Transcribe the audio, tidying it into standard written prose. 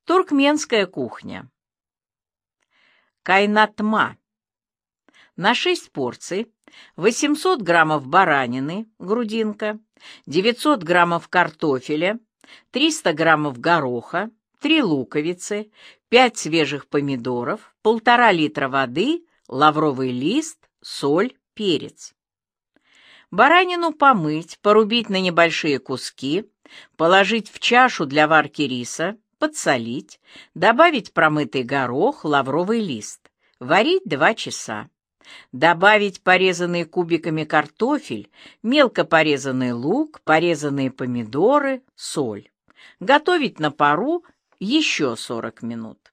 Туркменская кухня. Кайнатма. На 6 порций 800 граммов баранины, грудинка, 900 граммов картофеля, 300 граммов гороха, 3 луковицы, 5 свежих помидоров, 1,5 литра воды, лавровый лист, соль, перец. Баранину помыть, порубить на небольшие куски, положить в чашу для варки риса, подсолить, добавить промытый горох, лавровый лист, варить 2 часа. Добавить порезанный кубиками картофель, мелко порезанный лук, порезанные помидоры, соль. Готовить на пару еще 40 минут.